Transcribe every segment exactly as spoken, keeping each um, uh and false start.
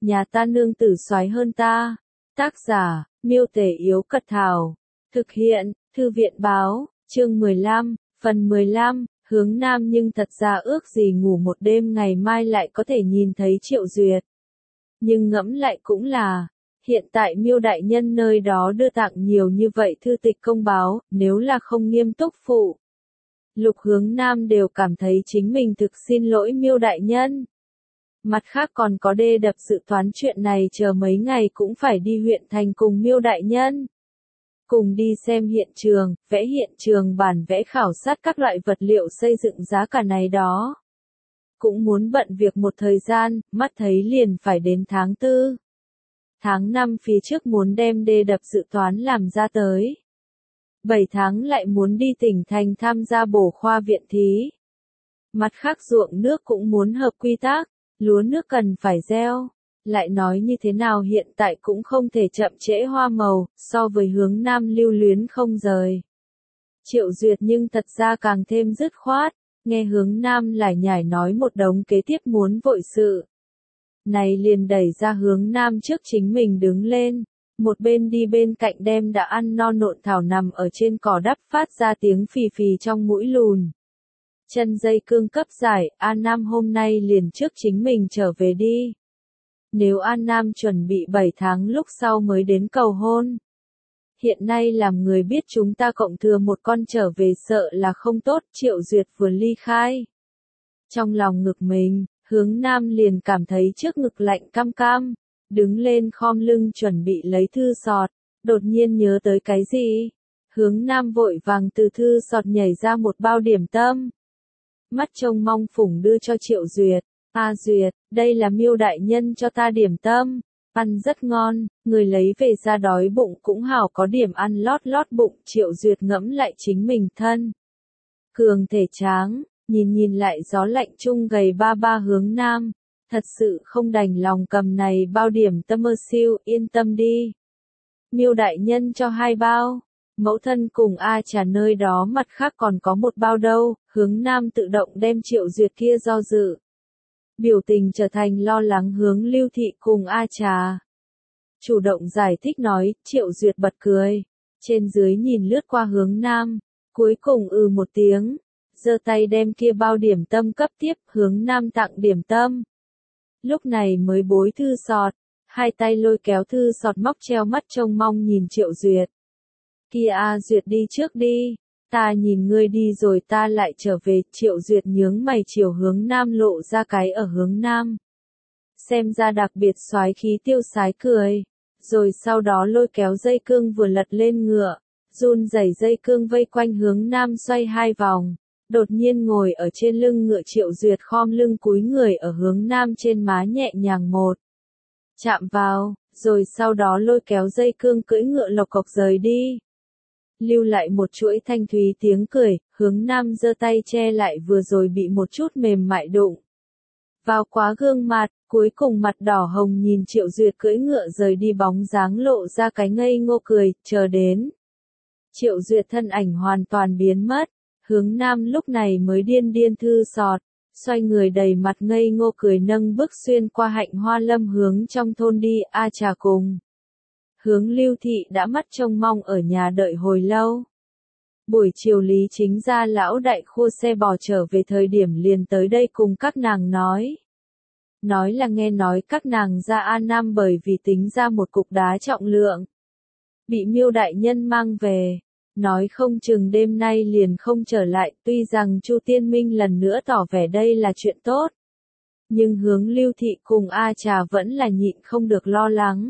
nhà ta nương tử soái hơn ta. Tác giả, Miêu Tể Yếu Cật Thảo. Thực hiện, Thư viện Báo, chương mười lăm, phần mười lăm, hướng nam nhưng thật ra ước gì ngủ một đêm ngày mai lại có thể nhìn thấy Triệu Duyệt. Nhưng ngẫm lại cũng là, hiện tại Miêu đại nhân nơi đó đưa tặng nhiều như vậy thư tịch công báo, nếu là không nghiêm túc phụ. Lục Hướng Nam đều cảm thấy chính mình thực xin lỗi Miêu đại nhân. Mặt khác còn có đê đập dự toán chuyện này chờ mấy ngày cũng phải đi huyện thành cùng Miêu đại nhân. Cùng đi xem hiện trường, vẽ hiện trường bản vẽ khảo sát các loại vật liệu xây dựng giá cả này đó. Cũng muốn bận việc một thời gian, mắt thấy liền phải đến tháng tư. Tháng năm phía trước muốn đem đê đập dự toán làm ra tới. bảy tháng lại muốn đi tỉnh thành tham gia bổ khoa viện thí. Mặt khác ruộng nước cũng muốn hợp quy tắc, lúa nước cần phải gieo. Lại nói như thế nào hiện tại cũng không thể chậm trễ hoa màu, so với hướng nam lưu luyến không rời. Triệu Duyệt nhưng thật ra càng thêm dứt khoát, nghe hướng nam lải nhải nói một đống kế tiếp muốn vội sự. Này liền đẩy ra hướng nam trước chính mình đứng lên, một bên đi bên cạnh đem đã ăn no nộn thảo nằm ở trên cỏ đắp phát ra tiếng phì phì trong mũi lùn. Chân dây cương cấp giải, An Nam hôm nay liền trước chính mình trở về đi. Nếu An Nam chuẩn bị bảy tháng lúc sau mới đến cầu hôn. Hiện nay làm người biết chúng ta cộng thừa một con trở về sợ là không tốt, Triệu Duyệt vừa ly khai. Trong lòng ngực mình, hướng nam liền cảm thấy trước ngực lạnh cam cam, đứng lên khom lưng chuẩn bị lấy thư sọt, đột nhiên nhớ tới cái gì. Hướng nam vội vàng từ thư sọt nhảy ra một bao điểm tâm. Mắt trông mong phủng đưa cho Triệu Duyệt. A Duyệt, đây là Miêu đại nhân cho ta điểm tâm, ăn rất ngon, người lấy về ra đói bụng cũng hảo có điểm ăn lót lót bụng. Triệu Duyệt ngẫm lại chính mình thân. Cường thể tráng, nhìn nhìn lại gió lạnh chung gầy ba ba hướng nam, thật sự không đành lòng cầm này bao điểm tâm mơ siêu, yên tâm đi. Miêu đại nhân cho hai bao, mẫu thân cùng A Trà nơi đó mặt khác còn có một bao đâu, hướng nam tự động đem Triệu Duyệt kia do dự. Biểu tình trở thành lo lắng hướng Lưu Thị cùng A Trà. Chủ động giải thích nói, Triệu Duyệt bật cười. Trên dưới nhìn lướt qua hướng nam, cuối cùng ừ một tiếng. Giơ tay đem kia bao điểm tâm cấp tiếp, hướng nam tặng điểm tâm. Lúc này mới bối thư sọt, hai tay lôi kéo thư sọt móc treo mắt trông mong nhìn Triệu Duyệt. Kia A Duyệt đi trước đi. Ta nhìn ngươi đi rồi ta lại trở về. Triệu Duyệt nhướng mày chiều hướng nam lộ ra cái ở hướng nam. Xem ra đặc biệt soái khí tiêu sái cười. Rồi sau đó lôi kéo dây cương vừa lật lên ngựa. Run rẩy dây cương vây quanh hướng nam xoay hai vòng. Đột nhiên ngồi ở trên lưng ngựa Triệu Duyệt khom lưng cúi người ở hướng nam trên má nhẹ nhàng một. Chạm vào, rồi sau đó lôi kéo dây cương cưỡi ngựa lộc cộc rời đi. Lưu lại một chuỗi thanh thúy tiếng cười, hướng nam giơ tay che lại vừa rồi bị một chút mềm mại đụng. Vào quá gương mặt, cuối cùng mặt đỏ hồng nhìn Triệu Duyệt cưỡi ngựa rời đi bóng dáng lộ ra cái ngây ngô cười, chờ đến. Triệu Duyệt thân ảnh hoàn toàn biến mất, hướng nam lúc này mới điên điên thư sọt, xoay người đầy mặt ngây ngô cười nâng bước xuyên qua hạnh hoa lâm hướng trong thôn đi. A Trà cùng hướng Lưu Thị đã mắt trông mong ở nhà đợi hồi lâu. Buổi chiều Lý Chính gia lão đại khua xe bò trở về thời điểm liền tới đây cùng các nàng nói. Nói là nghe nói các nàng ra A Nam bởi vì tính ra một cục đá trọng lượng. Bị Miêu đại nhân mang về. Nói không chừng đêm nay liền không trở lại, tuy rằng Chu Tiên Minh lần nữa tỏ vẻ đây là chuyện tốt. Nhưng hướng Lưu Thị cùng A Trà vẫn là nhịn không được lo lắng.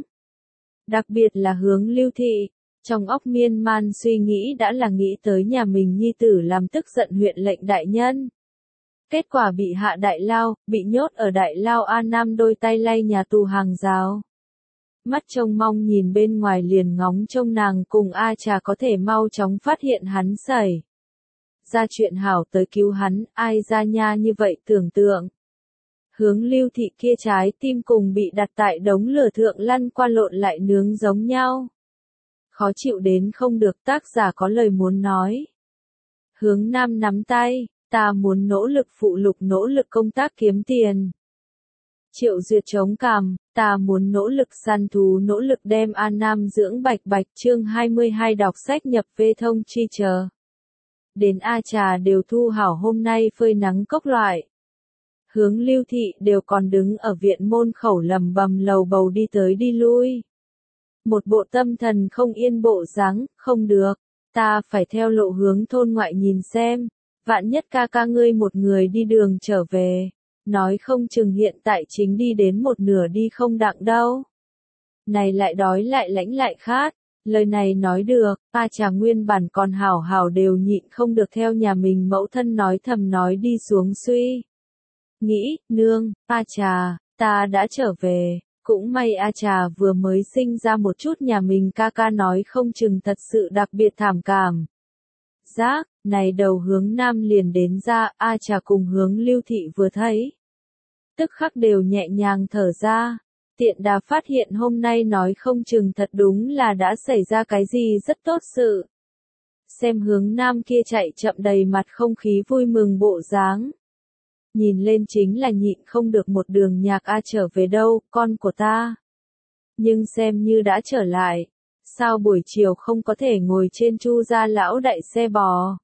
Đặc biệt là hướng Lưu Thị, trong óc miên man suy nghĩ đã là nghĩ tới nhà mình nhi tử làm tức giận huyện lệnh đại nhân. Kết quả bị hạ đại lao, bị nhốt ở đại lao A Nam đôi tay lay nhà tù hàng rào. Mắt trông mong nhìn bên ngoài liền ngóng trông nàng cùng A Trà có thể mau chóng phát hiện hắn xảy ra chuyện hảo tới cứu hắn, ai ra nha như vậy tưởng tượng. Hướng Lưu Thị kia trái tim cùng bị đặt tại đống lửa thượng lăn qua lộn lại nướng giống nhau. Khó chịu đến không được, tác giả có lời muốn nói. Hướng nam nắm tay, ta muốn nỗ lực phụ lục nỗ lực công tác kiếm tiền. Triệu Duyệt chống cằm, ta muốn nỗ lực săn thú, nỗ lực đem A Nam dưỡng bạch bạch. Chương hai mươi hai đọc sách nhập vê thông chi chờ. Đến A Trà đều thu hảo hôm nay phơi nắng cốc loại. Hướng Lưu Thị đều còn đứng ở viện môn khẩu lầm bầm lầu bầu đi tới đi lui. Một bộ tâm thần không yên bộ dáng, không được, ta phải theo lộ hướng thôn ngoại nhìn xem, vạn nhất ca ca ngươi một người đi đường trở về, nói không chừng hiện tại chính đi đến một nửa đi không đặng đâu. Này lại đói lại lãnh lại khát, lời này nói được, A Trà nguyên bản còn hảo hảo đều nhịn không được theo nhà mình mẫu thân nói thầm nói đi xuống suy. Nghĩ, nương, A Trà, ta đã trở về. Cũng may A Trà vừa mới sinh ra một chút nhà mình ca ca nói không chừng thật sự đặc biệt thảm cảm. Giác, này đầu hướng nam liền đến ra, A Trà cùng hướng Lưu Thị vừa thấy. Tức khắc đều nhẹ nhàng thở ra, tiện đà phát hiện hôm nay nói không chừng thật đúng là đã xảy ra cái gì rất tốt sự. Xem hướng nam kia chạy chậm đầy mặt không khí vui mừng bộ dáng. Nhìn lên chính là nhịn không được một đường nhạc A trở về đâu, con của ta. Nhưng xem như đã trở lại, sao buổi chiều không có thể ngồi trên Chu gia lão đại xe bò.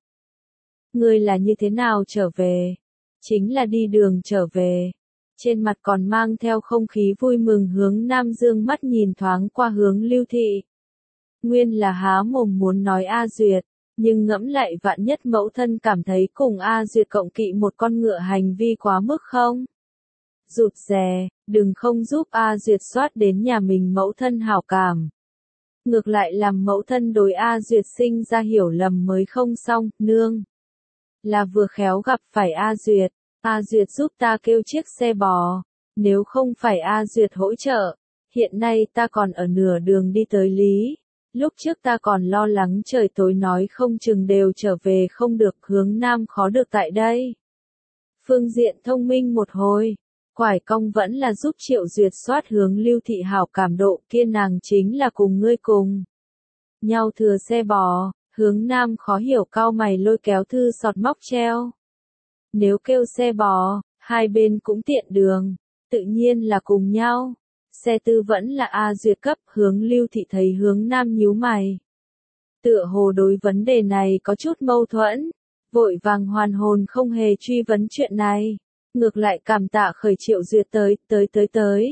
Ngươi là như thế nào trở về? Chính là đi đường trở về. Trên mặt còn mang theo không khí vui mừng hướng Nam Dương mắt nhìn thoáng qua hướng Lưu Thị. Nguyên là há mồm muốn nói A Duyệt. Nhưng ngẫm lại vạn nhất mẫu thân cảm thấy cùng A Duyệt cộng kỵ một con ngựa hành vi quá mức không? Rụt rè, đừng không giúp A Duyệt soát đến nhà mình mẫu thân hảo cảm. Ngược lại làm mẫu thân đối A Duyệt sinh ra hiểu lầm mới không xong, nương. Là vừa khéo gặp phải A Duyệt, A Duyệt giúp ta kêu chiếc xe bò, nếu không phải A Duyệt hỗ trợ, hiện nay ta còn ở nửa đường đi tới Lý. Lúc trước ta còn lo lắng trời tối nói không chừng đều trở về không được hướng nam khó được tại đây. Phương diện thông minh một hồi, quải cong vẫn là giúp Triệu Duyệt soát hướng Lưu Thị hảo cảm độ kia nàng chính là cùng ngươi cùng. Nhau thừa xe bò, hướng nam khó hiểu cau mày lôi kéo thư sọt móc treo. Nếu kêu xe bò, hai bên cũng tiện đường, tự nhiên là cùng nhau. Xe tư vẫn là A Duyệt cấp, hướng Lưu Thị thấy hướng nam nhíu mày. Tựa hồ đối vấn đề này có chút mâu thuẫn, vội vàng hoàn hồn không hề truy vấn chuyện này, ngược lại cảm tạ khởi Triệu Duyệt tới, tới tới tới.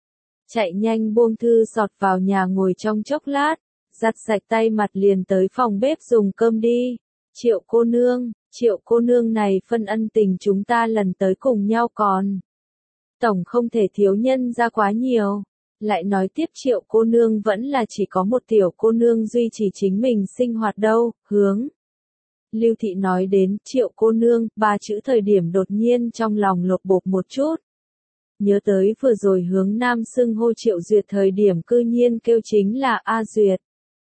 Chạy nhanh buông thư sọt vào nhà ngồi trong chốc lát, giặt sạch tay mặt liền tới phòng bếp dùng cơm đi. Triệu cô nương, Triệu cô nương này phân ân tình chúng ta lần tới cùng nhau còn. Tổng không thể thiếu nhân ra quá nhiều. Lại nói tiếp Triệu cô nương vẫn là chỉ có một tiểu cô nương duy trì chính mình sinh hoạt đâu, hướng. Lưu Thị nói đến Triệu cô nương, ba chữ thời điểm đột nhiên trong lòng lột bột một chút. Nhớ tới vừa rồi hướng nam xưng hô Triệu Duyệt thời điểm cư nhiên kêu chính là A Duyệt.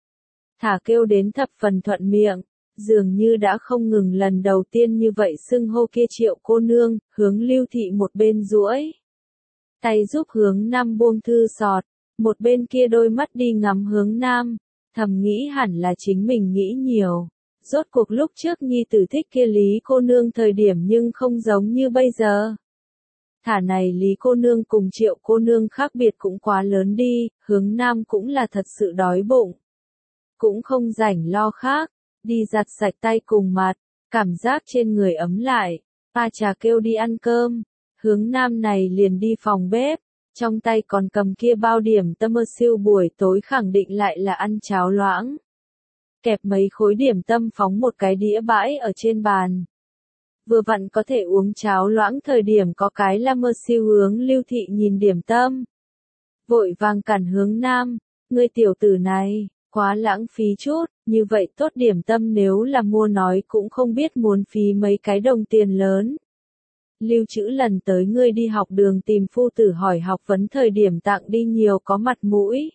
Thả kêu đến thập phần thuận miệng, dường như đã không ngừng lần đầu tiên như vậy xưng hô kia Triệu cô nương, hướng Lưu Thị một bên duỗi tay giúp hướng nam buông thư sọt, một bên kia đôi mắt đi ngắm hướng nam, thầm nghĩ hẳn là chính mình nghĩ nhiều. Rốt cuộc lúc trước nhi tử thích kia Lý cô nương thời điểm nhưng không giống như bây giờ. Thả này Lý cô nương cùng Triệu cô nương khác biệt cũng quá lớn đi, hướng nam cũng là thật sự đói bụng. Cũng không rảnh lo khác, đi giặt sạch tay cùng mặt, cảm giác trên người ấm lại, A Trà kêu đi ăn cơm. Hướng nam này liền đi phòng bếp, trong tay còn cầm kia bao điểm tâm mơ siêu buổi tối khẳng định lại là ăn cháo loãng. Kẹp mấy khối điểm tâm phóng một cái đĩa bãi ở trên bàn. Vừa vặn có thể uống cháo loãng thời điểm có cái là mơ siêu hướng Lưu Thị nhìn điểm tâm. Vội vàng cản hướng nam, ngươi tiểu tử này, quá lãng phí chút, như vậy tốt điểm tâm nếu là mua nói cũng không biết muốn phí mấy cái đồng tiền lớn. Lưu trữ lần tới ngươi đi học đường tìm phu tử hỏi học vấn thời điểm tặng đi nhiều có mặt mũi.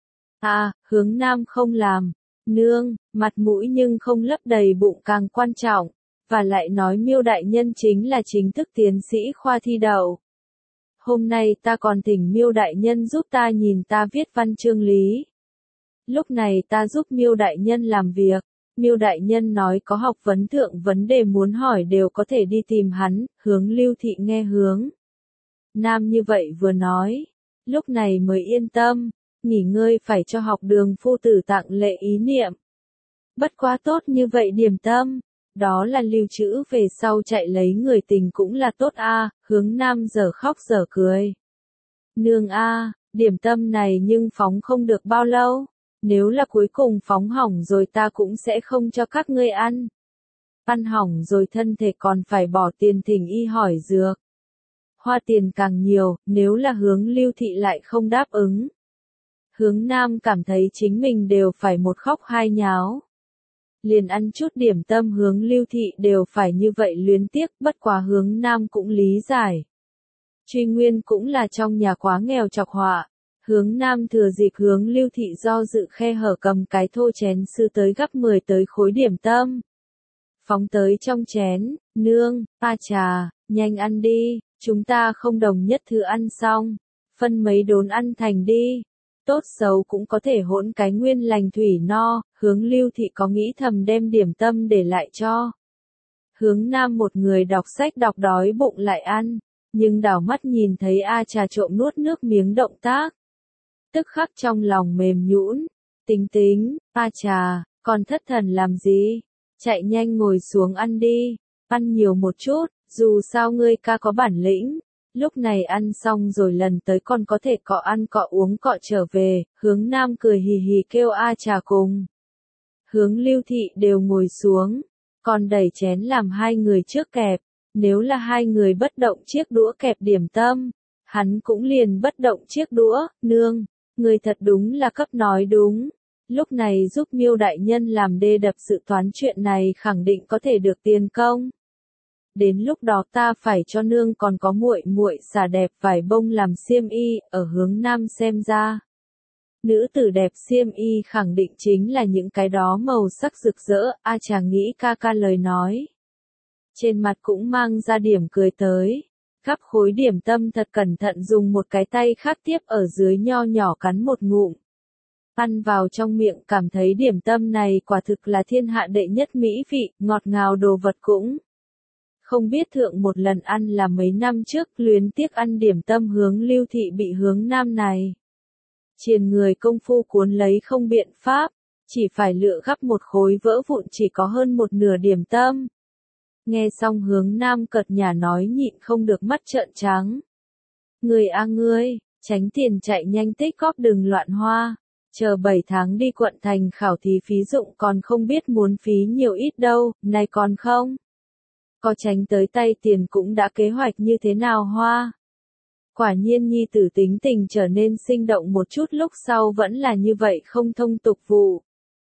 À, hướng nam không làm. Nương, mặt mũi nhưng không lấp đầy bụng càng quan trọng. Và lại nói Miêu đại nhân chính là chính thức tiến sĩ khoa thi đậu. Hôm nay ta còn thỉnh Miêu đại nhân giúp ta nhìn ta viết văn chương lý. Lúc này ta giúp Miêu đại nhân làm việc. Miêu đại nhân nói có học vấn thượng vấn đề muốn hỏi đều có thể đi tìm hắn, hướng Lưu Thị nghe hướng. Nam như vậy vừa nói, lúc này mới yên tâm, nghỉ ngơi phải cho học đường phu tử tặng lễ ý niệm. Bất quá tốt như vậy điểm tâm, đó là lưu trữ về sau chạy lấy người tình cũng là tốt a. Hướng Nam giờ khóc giờ cười. Nương a, điểm tâm này nhưng phóng không được bao lâu, nếu là cuối cùng phóng hỏng rồi ta cũng sẽ không cho các ngươi ăn. Ăn hỏng rồi thân thể còn phải bỏ tiền thỉnh y hỏi dược. Hoa tiền càng nhiều, nếu là Hướng Lưu Thị lại không đáp ứng. Hướng Nam cảm thấy chính mình đều phải một khóc hai nháo. Liền ăn chút điểm tâm Hướng Lưu Thị đều phải như vậy luyến tiếc, bất quá Hướng Nam cũng lý giải. Truy nguyên cũng là trong nhà quá nghèo chọc họa. Hướng Nam thừa dịp Hướng Lưu Thị do dự khe hở cầm cái thô chén sư tới gấp mười tới khối điểm tâm. Phóng tới trong chén, nương, pa trà, nhanh ăn đi, chúng ta không đồng nhất thứ ăn xong, phân mấy đốn ăn thành đi. Tốt xấu cũng có thể hỗn cái nguyên lành thủy no. Hướng Lưu Thị có nghĩ thầm đem điểm tâm để lại cho. Hướng Nam một người đọc sách đọc đói bụng lại ăn, nhưng đảo mắt nhìn thấy A Trà trộm nuốt nước miếng động tác. Tức khắc trong lòng mềm nhũn, tính tính, A Trà, còn thất thần làm gì? Chạy nhanh ngồi xuống ăn đi, ăn nhiều một chút, dù sao ngươi ca có bản lĩnh. Lúc này ăn xong rồi lần tới còn có thể cọ ăn cọ uống cọ trở về. Hướng Nam cười hì hì kêu A Trà cùng. Hướng Lưu Thị đều ngồi xuống, còn đẩy chén làm hai người trước kẹp. Nếu là hai người bất động chiếc đũa kẹp điểm tâm, hắn cũng liền bất động chiếc đũa. Nương, người thật đúng là cấp nói đúng. Lúc này giúp Miêu đại nhân làm đê đập dự toán chuyện này khẳng định có thể được tiền công. Đến lúc đó ta phải cho nương còn có muội muội xà đẹp vải bông làm xiêm y. Ở Hướng Nam xem ra, nữ tử đẹp xiêm y khẳng định chính là những cái đó màu sắc rực rỡ. A Trà nghĩ ca ca lời nói, trên mặt cũng mang ra điểm cười tới. Gắp khối điểm tâm thật cẩn thận dùng một cái tay khác tiếp ở dưới nho nhỏ cắn một ngụm. Ăn vào trong miệng cảm thấy điểm tâm này quả thực là thiên hạ đệ nhất mỹ vị, ngọt ngào đồ vật cũng. Không biết thượng một lần ăn là mấy năm trước, luyến tiếc ăn điểm tâm Hướng Lưu Thị bị Hướng Nam này. Triền người công phu cuốn lấy không biện pháp, chỉ phải lựa gắp một khối vỡ vụn chỉ có hơn một nửa điểm tâm. Nghe xong Hướng Nam cợt nhả nói nhịn không được mắt trợn trắng. Người a ngươi, tránh tiền chạy nhanh tích góp đừng loạn hoa. Chờ bảy tháng đi quận thành khảo thí phí dụng còn không biết muốn phí nhiều ít đâu, này còn không? Có tránh tới tay tiền cũng đã kế hoạch như thế nào hoa? Quả nhiên nhi tử tính tình trở nên sinh động một chút lúc sau vẫn là như vậy không thông tục vụ.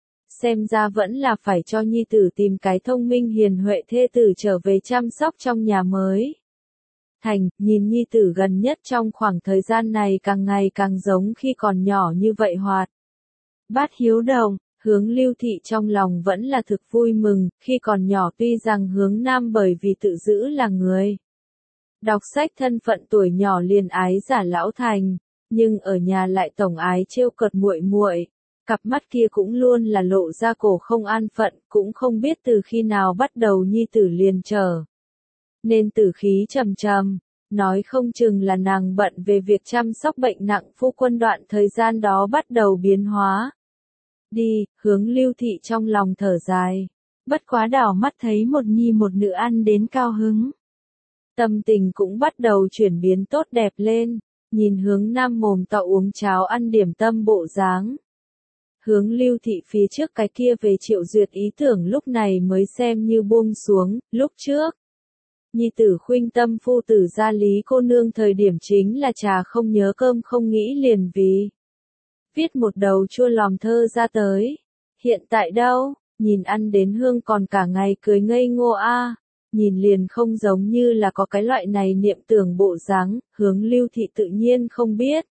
Xem ra vẫn là phải cho nhi tử tìm cái thông minh hiền huệ thê tử trở về chăm sóc trong nhà mới. Thành, nhìn nhi tử gần nhất trong khoảng thời gian này càng ngày càng giống khi còn nhỏ như vậy hoạt. Bát hiếu đồng, Hướng Lưu Thị trong lòng vẫn là thực vui mừng, khi còn nhỏ tuy rằng Hướng Nam bởi vì tự giữ là người đọc sách thân phận tuổi nhỏ liền ái giả lão thành, nhưng ở nhà lại tổng ái trêu cợt muội muội, cặp mắt kia cũng luôn là lộ ra cổ không an phận, cũng không biết từ khi nào bắt đầu nhi tử liền trở nên tử khí trầm trầm, nói không chừng là nàng bận về việc chăm sóc bệnh nặng phu quân đoạn thời gian đó bắt đầu biến hóa. Đi, Hướng Lưu Thị trong lòng thở dài, bất quá đảo mắt thấy một nhi một nữ ăn đến cao hứng. Tâm tình cũng bắt đầu chuyển biến tốt đẹp lên, nhìn Hướng Nam mồm to uống cháo ăn điểm tâm bộ dáng. Hướng Lưu Thị phía trước cái kia về Triệu Duyệt ý tưởng lúc này mới xem như buông xuống. Lúc trước, nhi tử khuynh tâm phu tử gia Lý cô nương thời điểm chính là trà không nhớ cơm không nghĩ liền vì viết một đầu chua lòm thơ ra tới. Hiện tại đâu, nhìn ăn đến hương còn cả ngày cười ngây ngô a, nhìn liền không giống như là có cái loại này niệm tưởng bộ dáng. Hướng Lưu Thị tự nhiên không biết.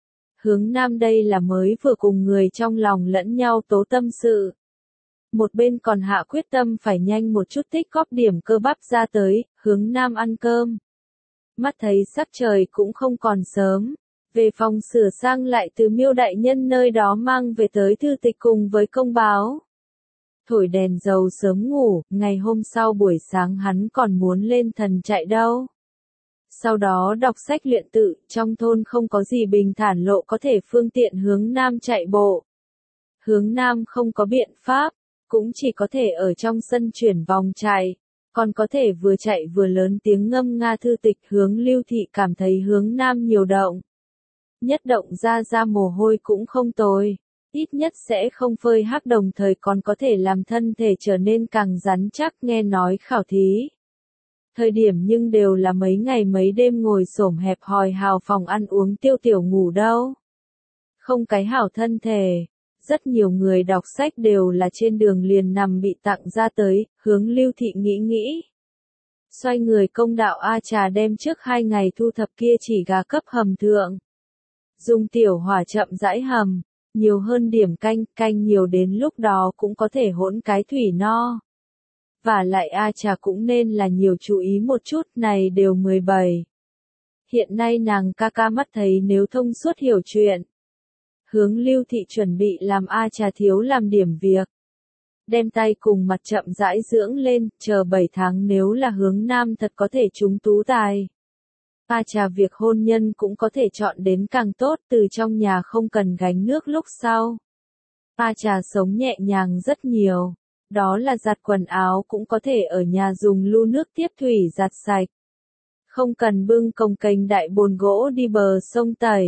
Hướng Nam đây là mới vừa cùng người trong lòng lẫn nhau tố tâm sự. Một bên còn hạ quyết tâm phải nhanh một chút tích góp điểm cơ bắp ra tới. Hướng Nam ăn cơm, mắt thấy sắc trời cũng không còn sớm, về phòng sửa sang lại từ Miêu đại nhân nơi đó mang về tới thư tịch cùng với công báo. Thổi đèn dầu sớm ngủ, ngày hôm sau buổi sáng hắn còn muốn lên thần chạy đâu. Sau đó đọc sách luyện tự, trong thôn không có gì bình thản lộ có thể phương tiện hướng nam chạy bộ. Hướng nam không có biện pháp, cũng chỉ có thể ở trong sân chuyển vòng chạy, còn có thể vừa chạy vừa lớn tiếng ngâm nga thư tịch. Hướng Lưu Thị cảm thấy hướng nam nhiều động. Nhất động ra ra mồ hôi cũng không tồi, ít nhất sẽ không phơi hắc, đồng thời còn có thể làm thân thể trở nên càng rắn chắc. Nghe nói khảo thí thời điểm nhưng đều là mấy ngày mấy đêm ngồi xổm hẹp hòi hào phòng ăn uống tiêu tiểu ngủ đâu. Không cái hảo thân thể, rất nhiều người đọc sách đều là trên đường liền nằm bị tặng ra tới. Hướng Lưu Thị nghĩ nghĩ, xoay người công đạo A Trà đem trước hai ngày thu thập kia chỉ gà cấp hầm thượng. Dùng tiểu hỏa chậm rãi hầm, nhiều hơn điểm canh, canh nhiều đến lúc đó cũng có thể hỗn cái thủy no. Và lại A Trà cũng nên là nhiều chú ý một chút, này đều mười bảy. Hiện nay nàng ca ca mắt thấy nếu thông suốt hiểu chuyện. Hướng Lưu Thị chuẩn bị làm A Trà thiếu làm điểm việc. Đem tay cùng mặt chậm rãi dưỡng lên, chờ bảy tháng nếu là hướng nam thật có thể trúng tú tài. A Trà việc hôn nhân cũng có thể chọn đến càng tốt, từ trong nhà không cần gánh nước lúc sau. A Trà sống nhẹ nhàng rất nhiều, đó là giặt quần áo cũng có thể ở nhà dùng lu nước tiếp thủy giặt sạch. Không cần bưng cồng kềnh đại bồn gỗ đi bờ sông tẩy.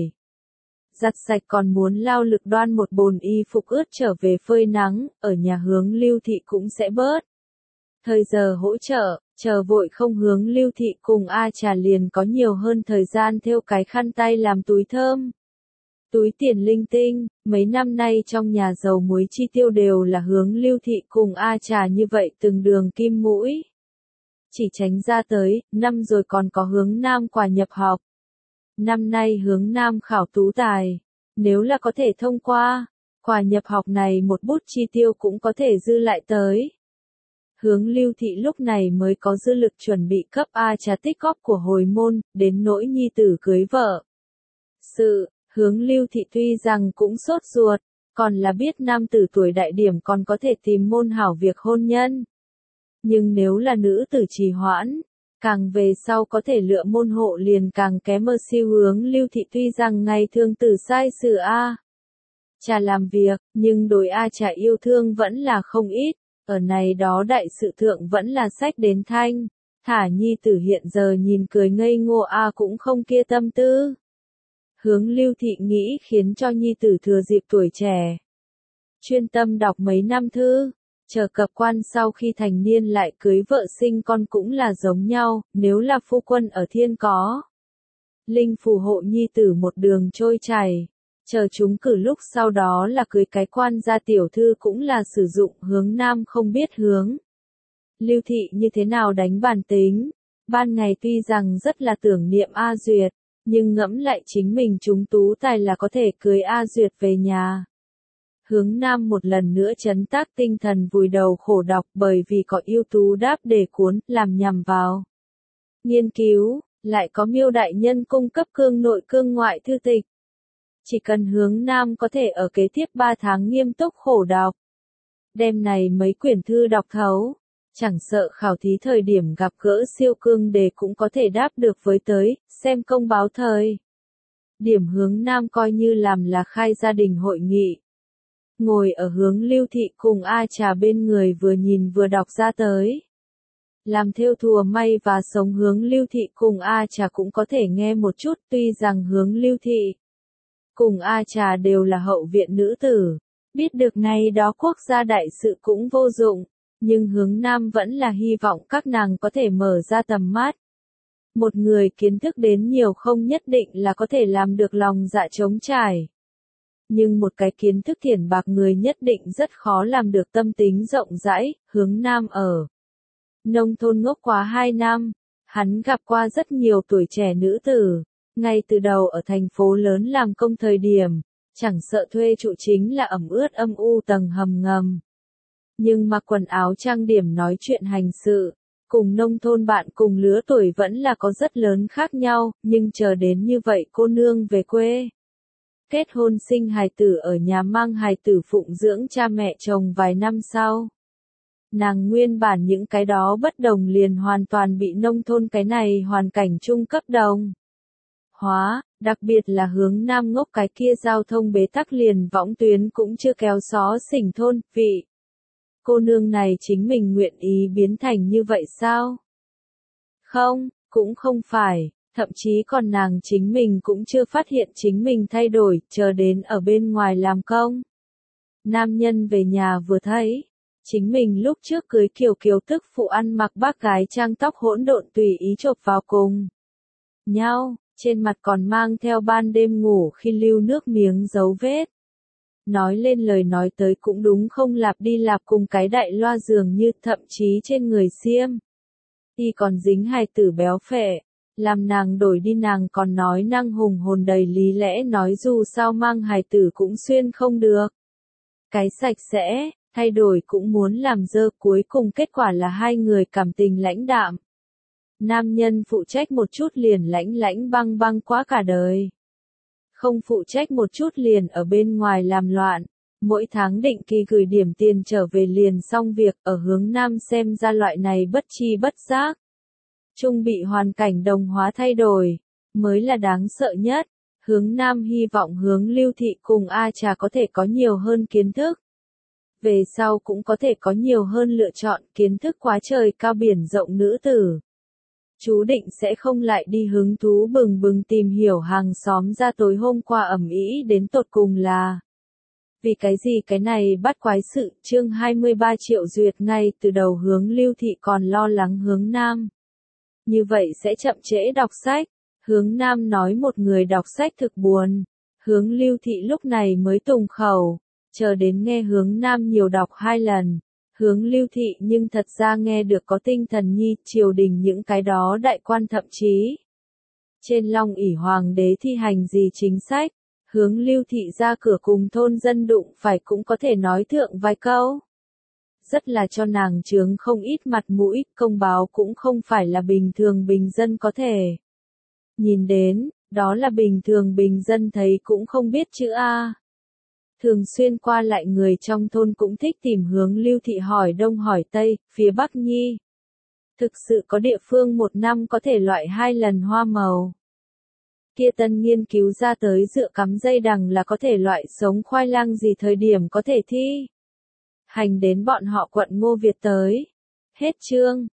Giặt sạch còn muốn lao lực đoan một bồn y phục ướt trở về phơi nắng, ở nhà Hướng Lưu Thị cũng sẽ bớt. Thời giờ hỗ trợ, chờ vội không. Hướng Lưu Thị cùng A Trà liền có nhiều hơn thời gian thêu cái khăn tay làm túi thơm. Túi tiền linh tinh, mấy năm nay trong nhà dầu muối chi tiêu đều là Hướng Lưu Thị cùng A Trà như vậy từng đường kim mũi. Chỉ tránh ra tới, năm rồi còn có hướng nam quà nhập học. Năm nay hướng nam khảo tú tài, nếu là có thể thông qua, quà nhập học này một bút chi tiêu cũng có thể dư lại tới. Hướng Lưu Thị lúc này mới có dư lực chuẩn bị cấp A Trà tích góp của hồi môn, đến nỗi nhi tử cưới vợ. Sự, Hướng Lưu Thị tuy rằng cũng sốt ruột, còn là biết nam tử tuổi đại điểm còn có thể tìm môn hảo việc hôn nhân. Nhưng nếu là nữ tử trì hoãn, càng về sau có thể lựa môn hộ liền càng kém. Mơ siêu Hướng Lưu Thị tuy rằng ngày thường tử sai sự A Trà làm việc, nhưng đối A Trà yêu thương vẫn là không ít, ở này đó đại sự thượng vẫn là sách đến thanh, thả nhi tử hiện giờ nhìn cười ngây ngô A cũng không kia tâm tư. Hướng Lưu Thị nghĩ khiến cho nhi tử thừa dịp tuổi trẻ, chuyên tâm đọc mấy năm thư, chờ cập quan sau khi thành niên lại cưới vợ sinh con cũng là giống nhau. Nếu là phu quân ở thiên có linh phù hộ nhi tử một đường trôi chảy, chờ chúng cử lúc sau đó là cưới cái quan gia tiểu thư cũng là sử dụng. Hướng nam không biết Hướng Lưu Thị như thế nào đánh bản tính, ban ngày tuy rằng rất là tưởng niệm A Duyệt, nhưng ngẫm lại chính mình trúng tú tài là có thể cưới A Duyệt về nhà. Hướng nam một lần nữa trấn tác tinh thần vùi đầu khổ đọc, bởi vì có yêu tú đáp đề cuốn, làm nhằm vào nghiên cứu, lại có Miêu đại nhân cung cấp cương nội cương ngoại thư tịch. Chỉ cần hướng nam có thể ở kế tiếp ba tháng nghiêm túc khổ đọc, đêm này mấy quyển thư đọc thấu, chẳng sợ khảo thí thời điểm gặp gỡ siêu cương đề cũng có thể đáp được với tới, xem công báo thời điểm hướng nam coi như làm là khai gia đình hội nghị. Ngồi ở Hướng Lưu Thị cùng A Trà bên người vừa nhìn vừa đọc ra tới. Làm thêu thùa may và sống Hướng Lưu Thị cùng A Trà cũng có thể nghe một chút, tuy rằng Hướng Lưu Thị cùng A Trà đều là hậu viện nữ tử, biết được này đó quốc gia đại sự cũng vô dụng, nhưng hướng nam vẫn là hy vọng các nàng có thể mở ra tầm mắt. Một người kiến thức đến nhiều không nhất định là có thể làm được lòng dạ trống trải. Nhưng một cái kiến thức thiển bạc người nhất định rất khó làm được tâm tính rộng rãi. Hướng nam ở nông thôn ngốc quá hai năm, hắn gặp qua rất nhiều tuổi trẻ nữ tử, ngay từ đầu ở thành phố lớn làm công thời điểm, chẳng sợ thuê trụ chính là ẩm ướt âm u tầng hầm ngầm. Nhưng mặc quần áo trang điểm nói chuyện hành sự, cùng nông thôn bạn cùng lứa tuổi vẫn là có rất lớn khác nhau, nhưng chờ đến như vậy cô nương về quê. Kết hôn sinh hài tử ở nhà mang hài tử phụng dưỡng cha mẹ chồng vài năm sau. Nàng nguyên bản những cái đó bất đồng liền hoàn toàn bị nông thôn cái này hoàn cảnh trung cấp đồng hóa, đặc biệt là hướng nam ngốc cái kia giao thông bế tắc liền võng tuyến cũng chưa kéo xó xỉnh thôn, vị. Cô nương này chính mình nguyện ý biến thành như vậy sao? Không, cũng không phải, thậm chí còn nàng chính mình cũng chưa phát hiện chính mình thay đổi, chờ đến ở bên ngoài làm công. Nam nhân về nhà vừa thấy, chính mình lúc trước cưới Kiều Kiều tức phụ ăn mặc bác gái trang tóc hỗn độn tùy ý chộp vào cùng nhau, trên mặt còn mang theo ban đêm ngủ khi lưu nước miếng dấu vết. Nói lên lời nói tới cũng đúng không lạp đi lạp cùng cái đại loa dường như thậm chí trên người xiêm. Y còn dính hài tử béo phệ, làm nàng đổi đi nàng còn nói năng hùng hồn đầy lý lẽ nói dù sao mang hài tử cũng xuyên không được. Cái sạch sẽ, thay đổi cũng muốn làm dơ cuối cùng kết quả là hai người cảm tình lãnh đạm. Nam nhân phụ trách một chút liền lãnh lãnh băng băng quá cả đời. Không phụ trách một chút liền ở bên ngoài làm loạn, mỗi tháng định kỳ gửi điểm tiền trở về liền xong việc ở hướng nam xem ra loại này bất chi bất giác. Trung bị hoàn cảnh đồng hóa thay đổi, mới là đáng sợ nhất. Hướng nam hy vọng hướng lưu thị cùng A Trà có thể có nhiều hơn kiến thức. Về sau cũng có thể có nhiều hơn lựa chọn kiến thức quá trời cao biển rộng nữ tử. Chú định sẽ không lại đi hứng thú bừng bừng tìm hiểu hàng xóm ra tối hôm qua ẩm ý đến tột cùng là. Vì cái gì cái này bắt quái sự chương hai mươi ba triệu duyệt ngay từ đầu hướng lưu thị còn lo lắng hướng nam. Như vậy sẽ chậm trễ đọc sách. Hướng nam nói một người đọc sách thực buồn. Hướng lưu thị lúc này mới tùng khẩu. Chờ đến nghe hướng nam nhiều đọc hai lần. Hướng lưu thị nhưng thật ra nghe được có tinh thần nhi triều đình những cái đó đại quan thậm chí. Trên long ỷ hoàng đế thi hành gì chính sách. Hướng lưu thị ra cửa cùng thôn dân đụng phải cũng có thể nói thượng vài câu. Rất là cho nàng chướng không ít mặt mũi, công báo cũng không phải là bình thường bình dân có thể. Nhìn đến, đó là bình thường bình dân thấy cũng không biết chữ A. Thường xuyên qua lại người trong thôn cũng thích tìm hướng lưu thị hỏi đông hỏi tây, phía bắc nhi. Thực sự có địa phương một năm có thể loại hai lần hoa màu. Kia tân nghiên cứu ra tới dựa cắm dây đằng là có thể loại sống khoai lang gì thời điểm có thể thi. Hành đến bọn họ quận Ngô Việt tới. Hết chương.